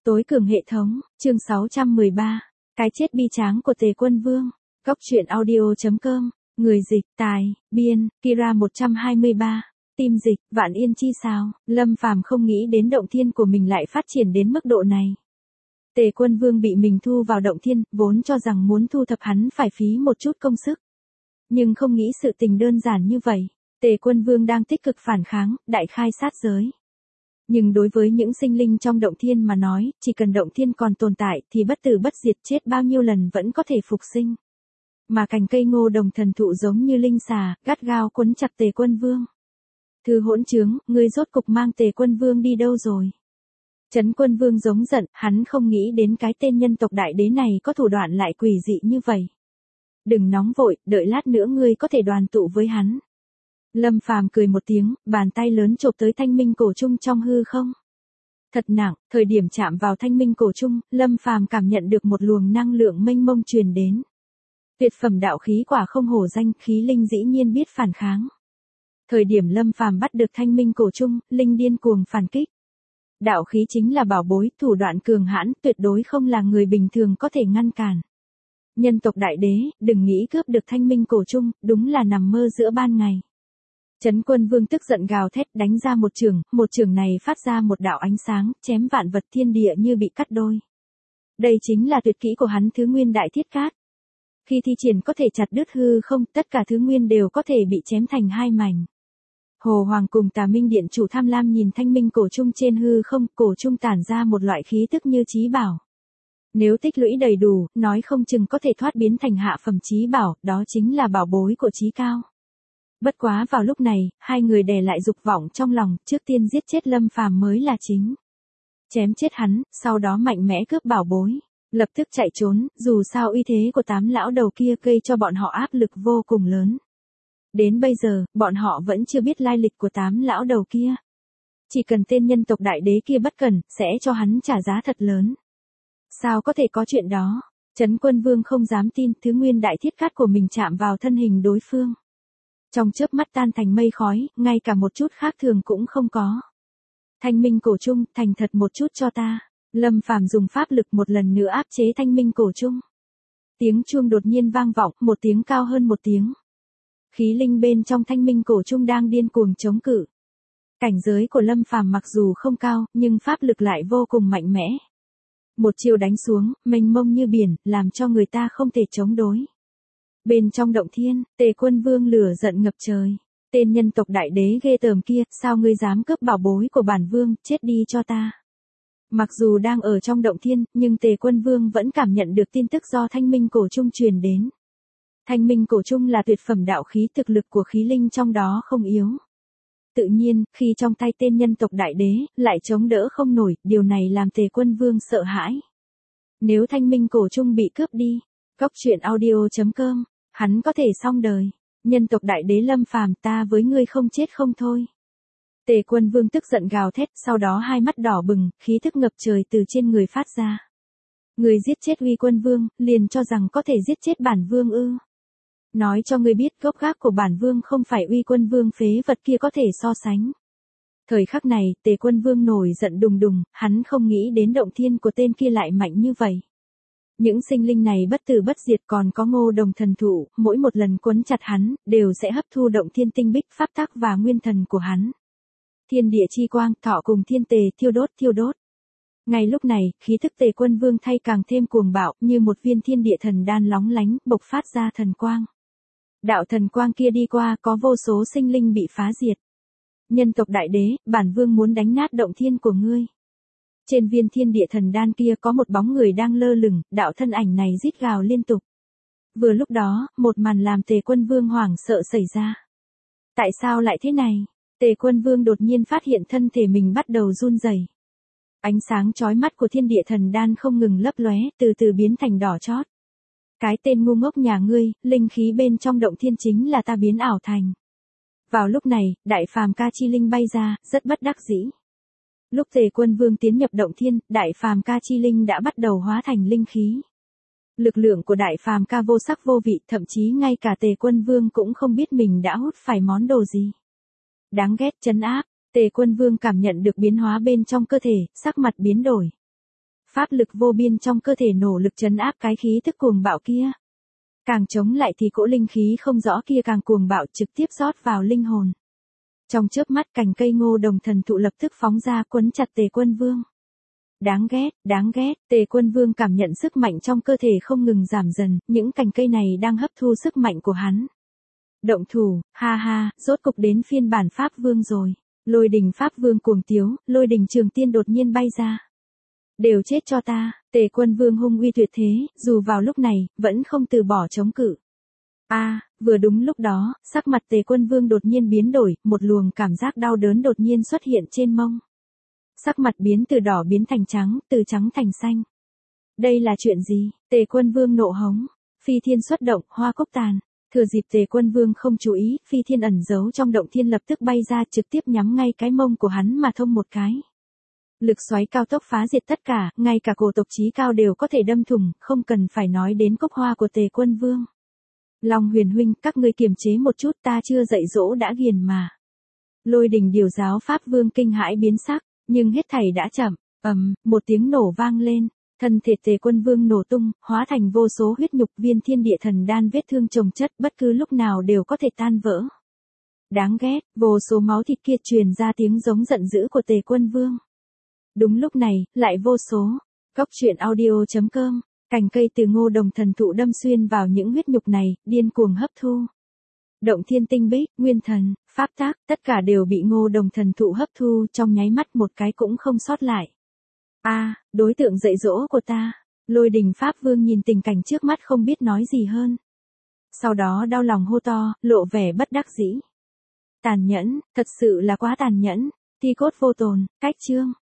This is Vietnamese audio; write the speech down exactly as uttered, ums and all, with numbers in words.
Tối cường hệ thống, chương sáu trăm mười ba. Cái chết bi tráng của Tề Quân Vương. Góc truyện audio chấm com. Người dịch, tài, biên, Kira một trăm hai mươi ba. Tim dịch, Vạn Yên chi sao. Lâm Phàm không nghĩ đến động thiên của mình lại phát triển đến mức độ này. Tề Quân Vương bị mình thu vào động thiên, vốn cho rằng muốn thu thập hắn phải phí một chút công sức. Nhưng không nghĩ sự tình đơn giản như vậy. Tề Quân Vương đang tích cực phản kháng, đại khai sát giới. Nhưng đối với những sinh linh trong động thiên mà nói, chỉ cần động thiên còn tồn tại thì bất tử bất diệt, chết bao nhiêu lần vẫn có thể phục sinh. Mà cành cây ngô đồng thần thụ giống như linh xà, gắt gao quấn chặt Tề Quân Vương. Thư hỗn trướng, ngươi rốt cục mang Tề Quân Vương đi đâu rồi? Trấn Quân Vương giống giận, hắn không nghĩ đến cái tên nhân tộc đại đế này có thủ đoạn lại quỷ dị như vậy. Đừng nóng vội, đợi lát nữa ngươi có thể đoàn tụ với hắn. Lâm Phàm cười một tiếng, bàn tay lớn chộp tới thanh minh cổ trung trong hư không. Thật nặng, thời điểm chạm vào thanh minh cổ trung, Lâm Phàm cảm nhận được một luồng năng lượng mênh mông truyền đến. Tuyệt phẩm đạo khí quả không hổ danh, khí linh dĩ nhiên biết phản kháng. Thời điểm Lâm Phàm bắt được thanh minh cổ trung, linh điên cuồng phản kích. Đạo khí chính là bảo bối, thủ đoạn cường hãn, tuyệt đối không là người bình thường có thể ngăn cản. Nhân tộc đại đế, đừng nghĩ cướp được thanh minh cổ trung, đúng là nằm mơ giữa ban ngày. Trấn Quân Vương tức giận gào thét, đánh ra một chưởng, một chưởng này phát ra một đạo ánh sáng, chém vạn vật thiên địa như bị cắt đôi. Đây chính là tuyệt kỹ của hắn Thứ Nguyên Đại Thiết Cát. Khi thi triển có thể chặt đứt hư không, tất cả thứ nguyên đều có thể bị chém thành hai mảnh. Hồ Hoàng cùng Tà Minh Điện chủ tham lam nhìn thanh minh cổ trung trên hư không, cổ trung tản ra một loại khí tức như chí bảo. Nếu tích lũy đầy đủ, nói không chừng có thể thoát biến thành hạ phẩm chí bảo, đó chính là bảo bối của chí cao. Bất quá vào lúc này, hai người đè lại dục vọng trong lòng, trước tiên giết chết Lâm Phàm mới là chính. Chém chết hắn, sau đó mạnh mẽ cướp bảo bối, lập tức chạy trốn, dù sao uy thế của tám lão đầu kia gây cho bọn họ áp lực vô cùng lớn. Đến bây giờ, bọn họ vẫn chưa biết lai lịch của tám lão đầu kia. Chỉ cần tên nhân tộc đại đế kia bất cẩn, sẽ cho hắn trả giá thật lớn. Sao có thể có chuyện đó? Trấn Quân Vương không dám tin, Thứ Nguyên Đại Thiết Cát của mình chạm vào thân hình đối phương. Trong chớp mắt tan thành mây khói, ngay cả một chút khác thường cũng không có. Thanh minh cổ trung, thành thật một chút cho ta. Lâm Phàm dùng pháp lực một lần nữa áp chế thanh minh cổ trung. Tiếng chuông đột nhiên vang vọng, một tiếng cao hơn một tiếng. Khí linh bên trong thanh minh cổ trung đang điên cuồng chống cự. Cảnh giới của Lâm Phàm mặc dù không cao, nhưng pháp lực lại vô cùng mạnh mẽ. Một chiều đánh xuống, mênh mông như biển, làm cho người ta không thể chống đối. Bên trong động thiên, Tề Quân Vương lửa giận ngập trời. Tên nhân tộc đại đế ghê tởm kia, sao ngươi dám cướp bảo bối của bản vương, chết đi cho ta. Mặc dù đang ở trong động thiên, nhưng Tề Quân Vương vẫn cảm nhận được tin tức do thanh minh cổ trung truyền đến. Thanh minh cổ trung là tuyệt phẩm đạo khí, thực lực của khí linh trong đó không yếu. Tự nhiên, khi trong tay tên nhân tộc đại đế, lại chống đỡ không nổi, điều này làm Tề Quân Vương sợ hãi. Nếu thanh minh cổ trung bị cướp đi, góc truyện audio chấm com, hắn có thể xong đời. Nhân tộc đại đế Lâm Phàm, ta với ngươi không chết không thôi. Tề Quân Vương tức giận gào thét, sau đó hai mắt đỏ bừng, khí thức ngập trời từ trên người phát ra. Người giết chết Uy Quân Vương, liền cho rằng có thể giết chết bản vương ư? Nói cho ngươi biết, gốc gác của bản vương không phải Uy Quân Vương phế vật kia có thể so sánh. Thời khắc này, Tề Quân Vương nổi giận đùng đùng, hắn không nghĩ đến động thiên của tên kia lại mạnh như vậy. Những sinh linh này bất tử bất diệt, còn có ngô đồng thần thụ, mỗi một lần quấn chặt hắn, đều sẽ hấp thu động thiên tinh bích, pháp tắc và nguyên thần của hắn. Thiên địa chi quang, thọ cùng thiên tề, thiêu đốt thiêu đốt. Ngay lúc này, khí thức Tề Quân Vương thay càng thêm cuồng bạo, như một viên thiên địa thần đan lóng lánh, bộc phát ra thần quang. Đạo thần quang kia đi qua, có vô số sinh linh bị phá diệt. Nhân tộc đại đế, bản vương muốn đánh nát động thiên của ngươi. Trên viên thiên địa thần đan kia có một bóng người đang lơ lửng, đạo thân ảnh này rít gào liên tục. Vừa lúc đó, một màn làm Tề Quân Vương hoảng sợ xảy ra. Tại sao lại thế này? Tề Quân Vương đột nhiên phát hiện thân thể mình bắt đầu run rẩy. Ánh sáng chói mắt của thiên địa thần đan không ngừng lấp lóe, từ từ biến thành đỏ chót. Cái tên ngu ngốc nhà ngươi, linh khí bên trong động thiên chính là ta biến ảo thành. Vào lúc này, đại phàm ca chi linh bay ra, rất bất đắc dĩ. Lúc Tề Quân Vương tiến nhập động thiên, đại phàm ca chi linh đã bắt đầu hóa thành linh khí. Lực lượng của đại phàm ca vô sắc vô vị, thậm chí ngay cả Tề Quân Vương cũng không biết mình đã hút phải món đồ gì. Đáng ghét, trấn áp. Tề Quân Vương cảm nhận được biến hóa bên trong cơ thể, sắc mặt biến đổi. Pháp lực vô biên trong cơ thể nỗ lực trấn áp cái khí tức cuồng bạo kia. Càng chống lại thì cỗ linh khí không rõ kia càng cuồng bạo trực tiếp rót vào linh hồn. Trong chớp mắt cành cây ngô đồng thần thụ lập tức phóng ra quấn chặt Tề Quân Vương. Đáng ghét, đáng ghét, Tề Quân Vương cảm nhận sức mạnh trong cơ thể không ngừng giảm dần, những cành cây này đang hấp thu sức mạnh của hắn. Động thủ, ha ha, rốt cục đến phiên bản Pháp Vương rồi. Lôi đình Pháp Vương cuồng tiếu, lôi đình trường tiên đột nhiên bay ra. Đều chết cho ta, Tề Quân Vương hung uy tuyệt thế, dù vào lúc này, vẫn không từ bỏ chống cự. A, à, vừa đúng lúc đó, sắc mặt Tề Quân Vương đột nhiên biến đổi, một luồng cảm giác đau đớn đột nhiên xuất hiện trên mông. Sắc mặt biến từ đỏ biến thành trắng, từ trắng thành xanh. Đây là chuyện gì? Tề Quân Vương nộ hống. Phi thiên xuất động, hoa cốc tàn. Thừa dịp Tề Quân Vương không chú ý, phi thiên ẩn giấu trong động thiên lập tức bay ra trực tiếp nhắm ngay cái mông của hắn mà thông một cái. Lực xoáy cao tốc phá diệt tất cả, ngay cả cổ tộc chí cao đều có thể đâm thủng, không cần phải nói đến cốc hoa của Tề Quân Vương. Long Huyền huynh, các ngươi kiềm chế một chút, ta chưa dạy dỗ đã ghiền mà. Lôi đình điều giáo Pháp Vương kinh hãi biến sắc, nhưng hết thảy đã chậm. Ầm, một tiếng nổ vang lên, thân thể Tề Quân Vương nổ tung, hóa thành vô số huyết nhục, viên thiên địa thần đan vết thương chồng chất, bất cứ lúc nào đều có thể tan vỡ. Đáng ghét, vô số máu thịt kia truyền ra tiếng giống giận dữ của Tề Quân Vương. Đúng lúc này, lại vô số. Góc truyện audio chấm com, cành cây từ ngô đồng thần thụ đâm xuyên vào những huyết nhục này, điên cuồng hấp thu. Động thiên tinh bích, nguyên thần, pháp tác, tất cả đều bị ngô đồng thần thụ hấp thu trong nháy mắt, một cái cũng không sót lại. A, à, đối tượng dạy dỗ của ta. Lôi đình Pháp Vương nhìn tình cảnh trước mắt không biết nói gì hơn. Sau đó đau lòng hô to, lộ vẻ bất đắc dĩ. Tàn nhẫn, thật sự là quá tàn nhẫn. Thi cốt vô tồn, cách chương.